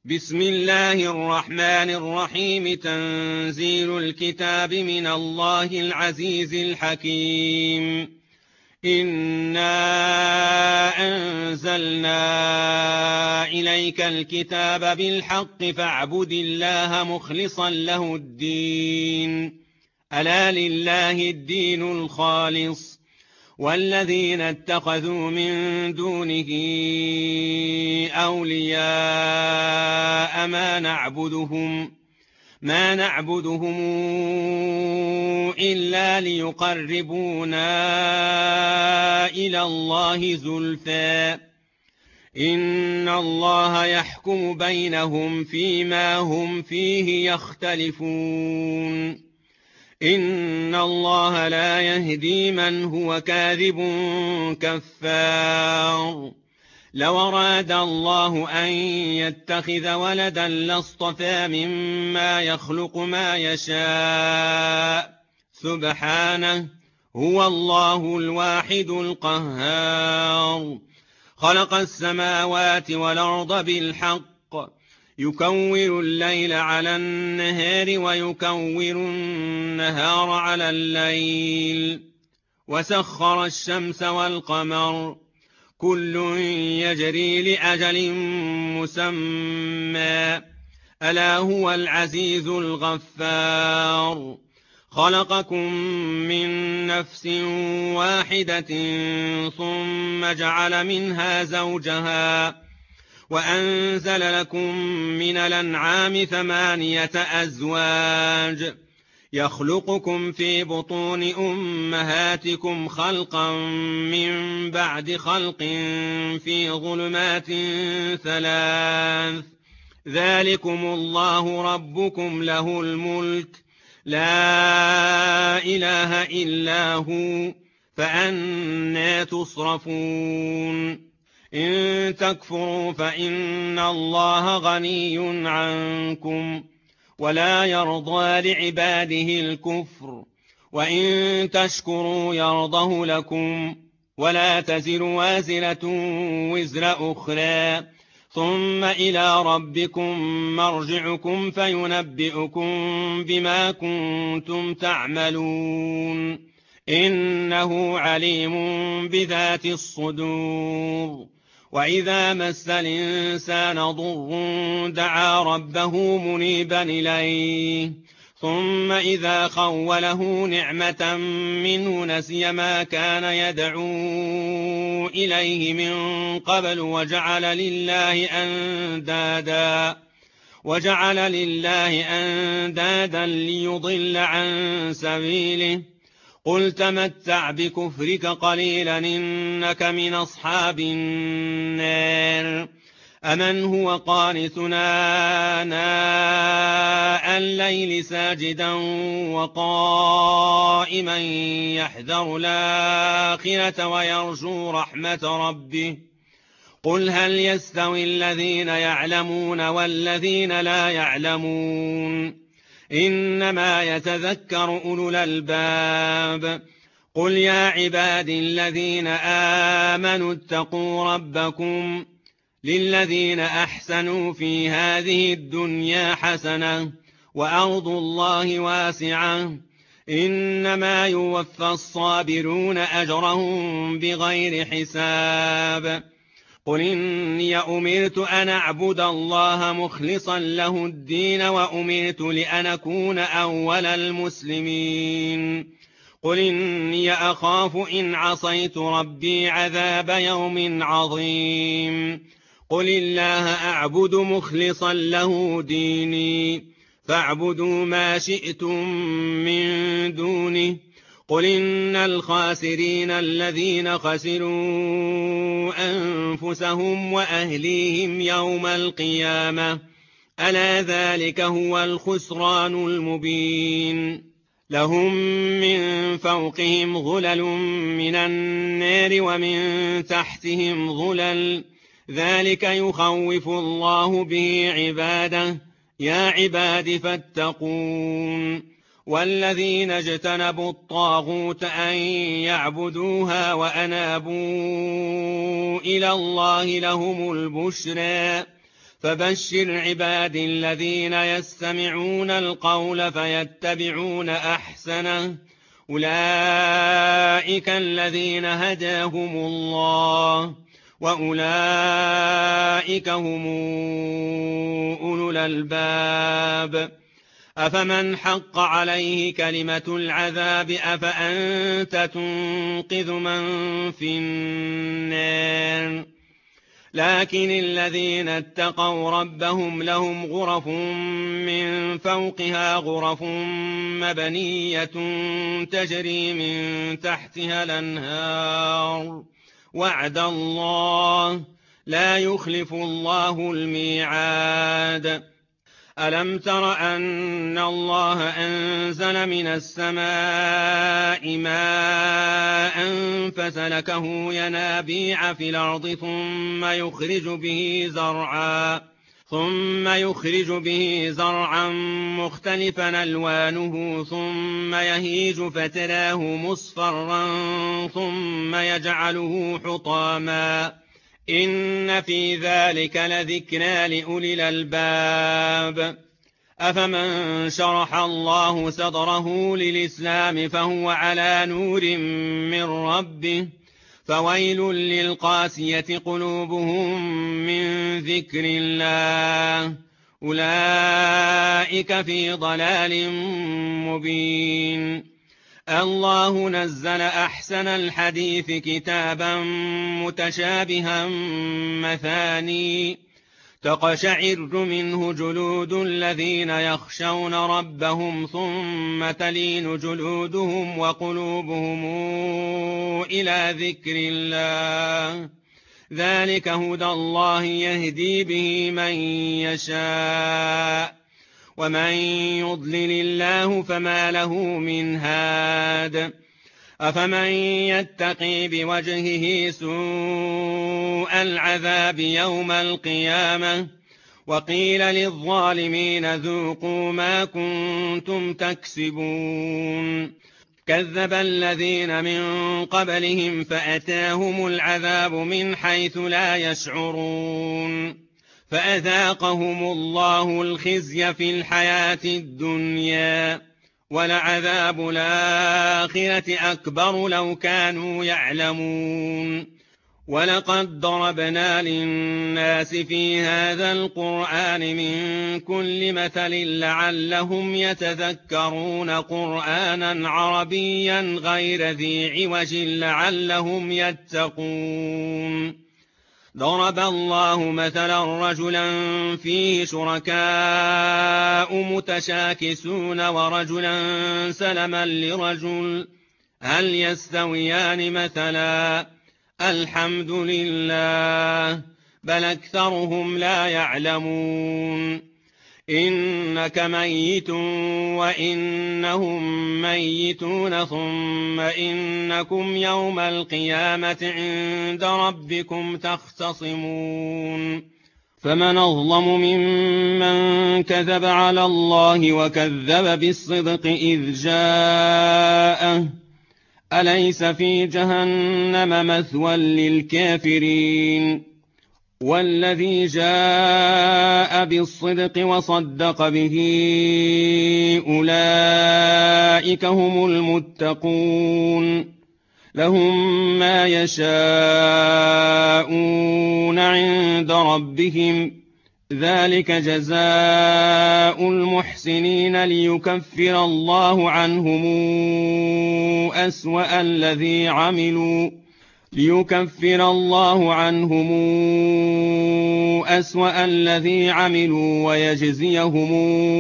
بسم الله الرحمن الرحيم. تنزيل الكتاب من الله العزيز الحكيم. إنا أنزلنا إليك الكتاب بالحق فاعبد الله مخلصا له الدين. ألا لله الدين الخالص، والذين اتخذوا من دونه أولياء ما نعبدهم إلا ليقربونا إلى الله زلفى. إن الله يحكم بينهم فيما هم فيه يختلفون. إن الله لا يهدي من هو كاذب كفار. لو أراد الله أن يتخذ ولدا لاصطفى مما يخلق ما يشاء، سبحانه، هو الله الواحد القهار. خلق السماوات والأرض بالحق، يكور الليل على النهار ويكور النهار على الليل، وسخر الشمس والقمر، كل يجري لأجل مسمى، ألا هو العزيز الغفار. خلقكم من نفس واحدة ثم جعل منها زوجها، وأنزل لكم من الأنعام 8 أزواج، يخلقكم في بطون أمهاتكم خلقا من بعد خلق في ظلمات 3. ذلكم الله ربكم له الملك، لا إله إلا هو، فأنى تصرفون. إن تكفروا فإن الله غني عنكم، ولا يرضى لعباده الكفر، وإن تشكروا يرضه لكم، ولا تزر وازرة وزر أخرى، ثم إلى ربكم مرجعكم فينبئكم بما كنتم تعملون. إنه عليم بذات الصدور. وإذا مس الإنسان ضر دعا ربه منيبا إليه، ثم إذا خوله نعمة منه نسي ما كان يدعو إليه من قبل وجعل لله أندادا ليضل عن سبيله. قل تمتع بكفرك قليلا إنك من أصحاب النار. أمن هو قانتنا آناء الليل ساجدا وقائما يحذر الآخرة ويرجو رحمة ربه. قل هل يستوي الذين يعلمون والذين لا يعلمون؟ إنما يتذكر أولو الألباب. قل يا عباد الذين آمنوا اتقوا ربكم، للذين أحسنوا في هذه الدنيا حسنة، وأرض الله واسعة، إنما يوفى الصابرون أجرهم بغير حساب. قل إني أمرت أن أعبد الله مخلصا له الدين وأمرت لأن أكون أول المسلمين. قل إني أخاف إن عصيت ربي عذاب يوم عظيم. قل الله أعبد مخلصا له ديني، فاعبدوا ما شئتم من دونه. قل إن الخاسرين الذين خسروا أنفسهم وأهليهم يوم القيامة، ألا ذلك هو الخسران المبين. لهم من فوقهم ظلل من النار ومن تحتهم ظلل، ذلك يخوف الله به عباده. يا عباد فاتقون. والذين اجتنبوا الطاغوت أن يعبدوها وأنابوا إلى الله لهم البشرى، فبشر عبادي الذين يستمعون القول فيتبعون أحسنه أولئك الذين هداهم الله وأولئك هم أولو الألباب أفمن حق عليه كلمة العذاب أفأنت تنقذ من في النار لكن الذين اتقوا ربهم لهم غرف من فوقها غرف مبنية تجري من تحتها الأنهار وعد الله لا يخلف الله الميعاد ألم تر أن الله أنزل من السماء ماء فسلكه ينابيع في الأرض ثم يخرج به زرعا مختلفا ألوانه ثم يهيج فتراه مصفرا ثم يجعله حطاما إن في ذلك لذكرى لأولي الألباب أفمن شرح الله صدره للإسلام فهو على نور من ربه فويل للقاسية قلوبهم من ذكر الله أولئك في ضلال مبين الله نزل أحسن الحديث كتابا متشابها مثاني تقشعر منه جلود الذين يخشون ربهم ثم تلين جلودهم وقلوبهم إلى ذكر الله ذلك هدى الله يهدي به من يشاء ومن يضلل الله فما له من هاد أفمن يتقي بوجهه سوء العذاب يوم القيامة وقيل للظالمين ذوقوا ما كنتم تكسبون كذب الذين من قبلهم فأتاهم العذاب من حيث لا يشعرون فأذاقهم الله الخزي في الحياة الدنيا ولعذاب الآخرة أكبر لو كانوا يعلمون ولقد ضربنا للناس في هذا القرآن من كل مثل لعلهم يتذكرون قرآنا عربيا غير ذي عوج لعلهم يتقون ضرب الله مثلا رجلا فيه شركاء متشاكسون ورجلا سلما لرجل هل يستويان مثلا الحمد لله بل أكثرهم لا يعلمون إنك ميت وإنهم ميتون ثم إنكم يوم القيامة عند ربكم تختصمون فمن أظلم ممن كذب على الله وكذب بالصدق إذ جاءه أليس في جهنم مثوى للكافرين والذي جاء بالصدق وصدق به أولئك هم المتقون لهم ما يشاءون عند ربهم ذلك جزاء المحسنين ليكفر الله عنهم أسوأ الذي عملوا ويجزيهم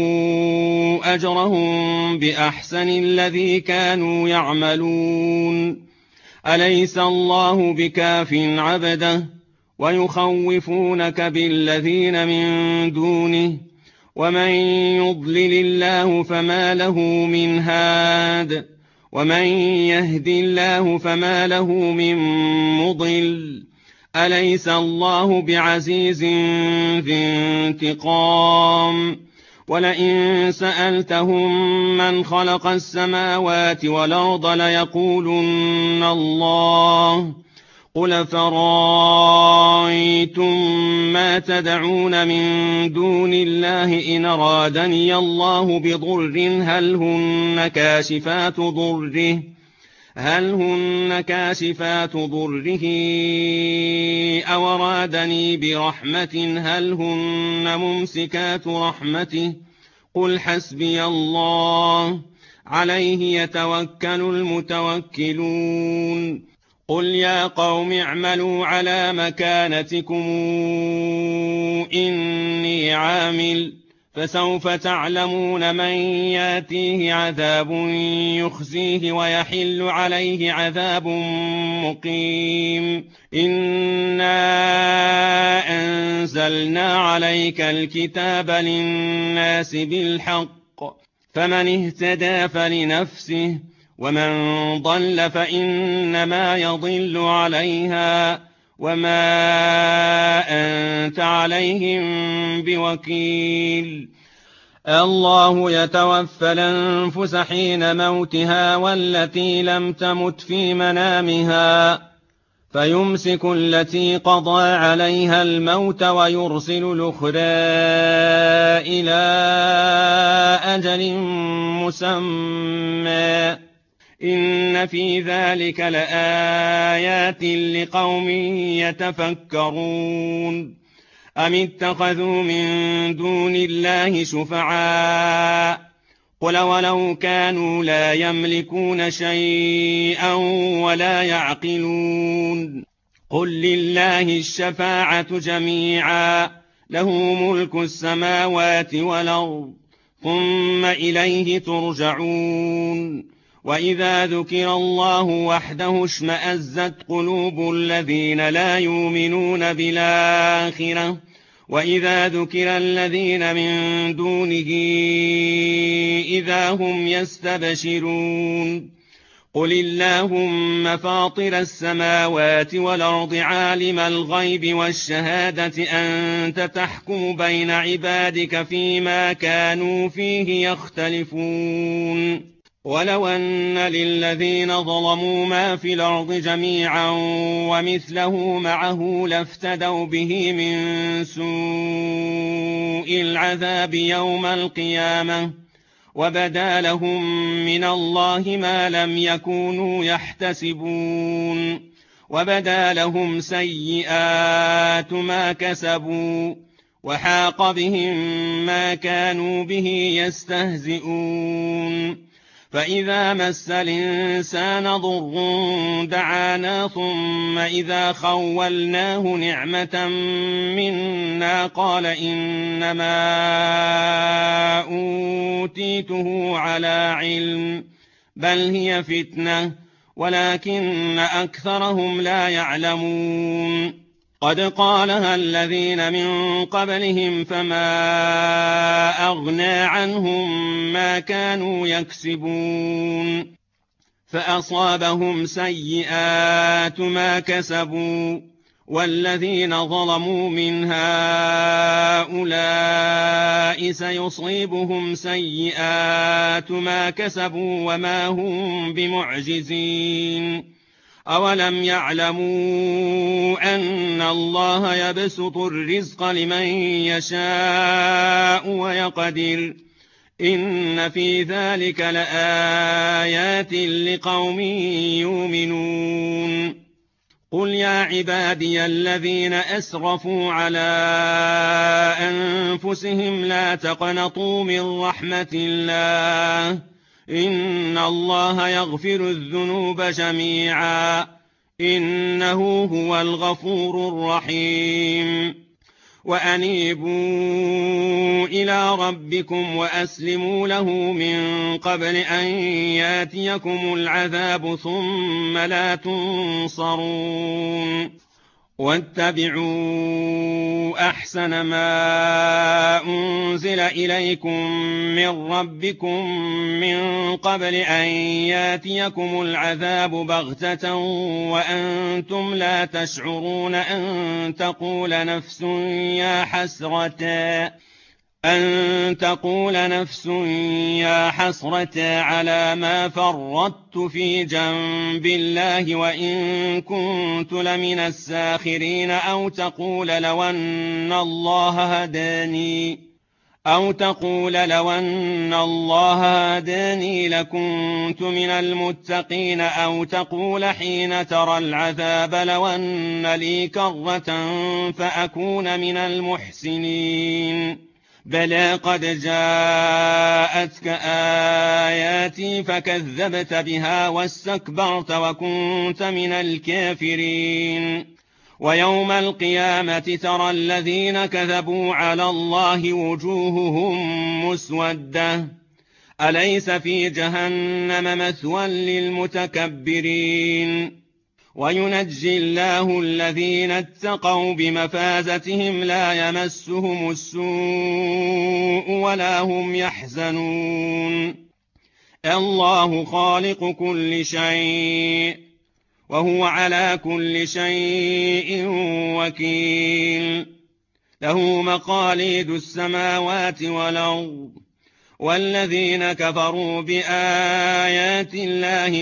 أجرهم بأحسن الذي كانوا يعملون أليس الله بكاف عبده ويخوفونك بالذين من دونه ومن يضلل الله فما له من هاد ومن يهد الله فما له من مضل أليس الله بعزيز ذي انتقام ولئن سألتهم من خلق السماوات والأرض ليقولن الله قل فرأيتم ما تدعون من دون الله إن أرادني الله بضر هل هن كاشفات ضره أو أرادني برحمة هل هن ممسكات رحمته قل حسبي الله عليه يتوكل المتوكلون قل يا قوم اعملوا على مكانتكم إني عامل فسوف تعلمون من ياتيه عذاب يخزيه ويحل عليه عذاب مقيم إنا أنزلنا عليك الكتاب للناس بالحق فمن اهتدى فلنفسه ومن ضل فإنما يضل عليها وما أنت عليهم بوكيل الله يتوفى الأنفس حين موتها والتي لم تمت في منامها فيمسك التي قضى عليها الموت ويرسل الأخرى إلى أجل مسمى إن في ذلك لآيات لقوم يتفكرون أم اتخذوا من دون الله شفعاء قل ولو كانوا لا يملكون شيئا ولا يعقلون قل لله الشفاعة جميعا له ملك السماوات والأرض ثم إليه ترجعون وإذا ذكر الله وحده اشمأزت قلوب الذين لا يؤمنون بالآخرة وإذا ذكر الذين من دونه إذا هم يستبشرون قل اللهم فاطر السماوات والأرض عالم الغيب والشهادة أنت تحكم بين عبادك فيما كانوا فيه يختلفون ولو أن للذين ظلموا ما في الأرض جميعا ومثله معه لافتدوا به من سوء العذاب يوم القيامة وبدا لهم من الله ما لم يكونوا يحتسبون وبدا لهم سيئات ما كسبوا وحاق بهم ما كانوا به يستهزئون فإذا مس الإنسان ضر دعانا ثم إذا خولناه نعمة منا قال إنما أوتيته على علم بل هي فتنة ولكن أكثرهم لا يعلمون قد قالها الذين من قبلهم فما أغنى عنهم ما كانوا يكسبون فأصابهم سيئات ما كسبوا والذين ظلموا من هؤلاء سيصيبهم سيئات ما كسبوا وما هم بمعجزين أولم يعلموا أن الله يبسط الرزق لمن يشاء ويقدر إن في ذلك لآيات لقوم يؤمنون قل يا عبادي الذين أسرفوا على أنفسهم لا تقنطوا من رحمة الله إن الله يغفر الذنوب جميعا إنه هو الغفور الرحيم وأنيبوا إلى ربكم وأسلموا له من قبل أن ياتيكم العذاب ثم لا تنصرون واتبعوا أحسن ما أنزل إليكم من ربكم من قبل أن ياتيكم العذاب بغتة وأنتم لا تشعرون أن تقول نفس أن تقول نفس يا حسرة على ما فرطت في جنب الله وإن كنت لمن الساخرين، أو تقول لو أن الله هداني لكنت من المتقين، أو تقول حين ترى العذاب لو أن لي كرة فأكون من المحسنين. بلى قد جاءتك آياتي فكذبت بها واستكبرت وكنت من الكافرين. ويوم القيامة ترى الذين كذبوا على الله وجوههم مسودة، أليس في جهنم مثوى للمتكبرين. وينجي الله الذين اتقوا بمفازتهم لا يمسهم السوء ولا هم يحزنون. الله خالق كل شيء وهو على كل شيء وكيل. له مقاليد السماوات والأرض، والذين كفروا بآيات الله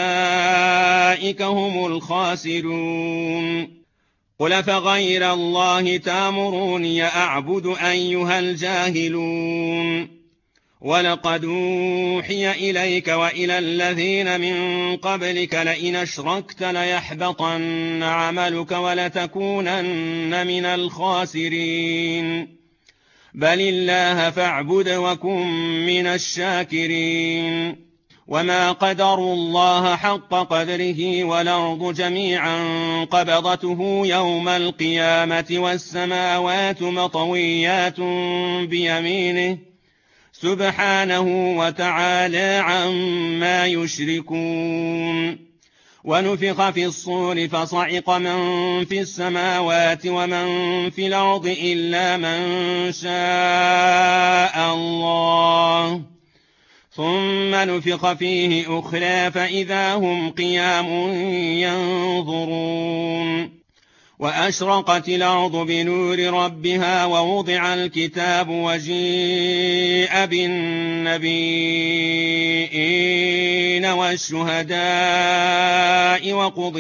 أولئك هم الخاسرون. قل فغير الله تأمروني أعبد أيها الجاهلون. ولقد أوحي إليك وإلى الذين من قبلك لئن أشركت ليحبطن عملك ولتكونن من الخاسرين. بل الله فاعبد وكن من الشاكرين. وما قدروا الله حق قدره والأرض جميعا قبضته يوم القيامة والسماوات مطويات بيمينه سبحانه وتعالى عما يشركون. ونفخ في الصور فصعق من في السماوات ومن في الأرض إلا من شاء الله، ثم نفخ فيه أخرى فإذا هم قيام ينظرون. وأشرقت الأرض بنور ربها ووضع الكتاب وجيء بالنبيين والشهداء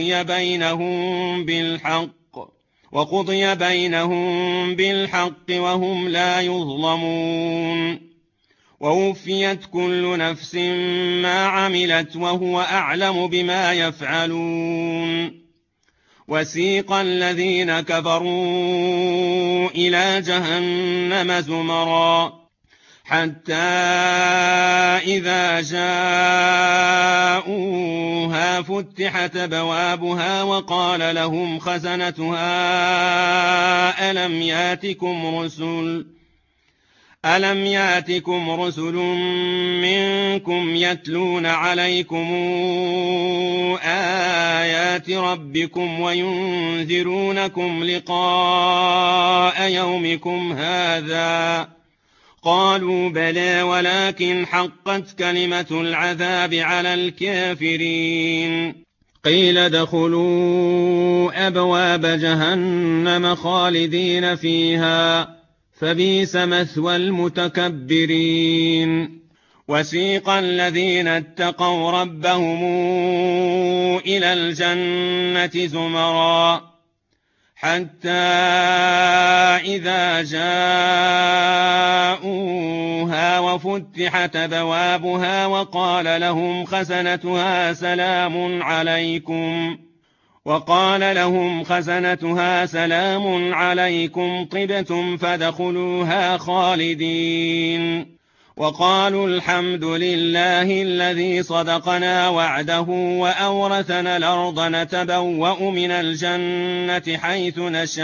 وقضي بينهم بالحق وهم لا يظلمون. ووفيت كل نفس ما عملت وهو أعلم بما يفعلون. وسيق الذين كفروا إلى جهنم زمرا حتى إذا جاءوها فتحت أبوابها وقال لهم خزنتها ألم ياتكم رسل منكم يتلون عليكم آيات ربكم وينذرونكم لقاء يومكم هذا؟ قالوا بلى ولكن حقت كلمة العذاب على الكافرين. قيل ادخلوا أبواب جهنم خالدين فيها فبئس مثوى المتكبرين. وسيق الذين اتقوا ربهم إلى الجنة زمرا حتى إذا جاءوها وفتحت أبوابها وقال لهم خزنتها سلام عليكم طبتم فادخلوها خالدين. وقالوا الحمد لله الذي صدقنا وعده وأورثنا الأرض نتبوأ من الجنة حيث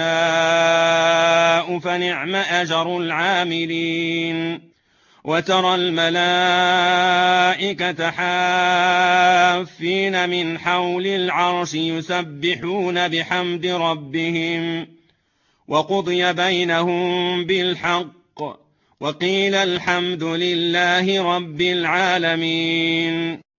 نشاء فنعم أجر العاملين. وترى الملائكة حافين من حول العرش يسبحون بحمد ربهم وقضي بينهم بالحق وقيل الحمد لله رب العالمين.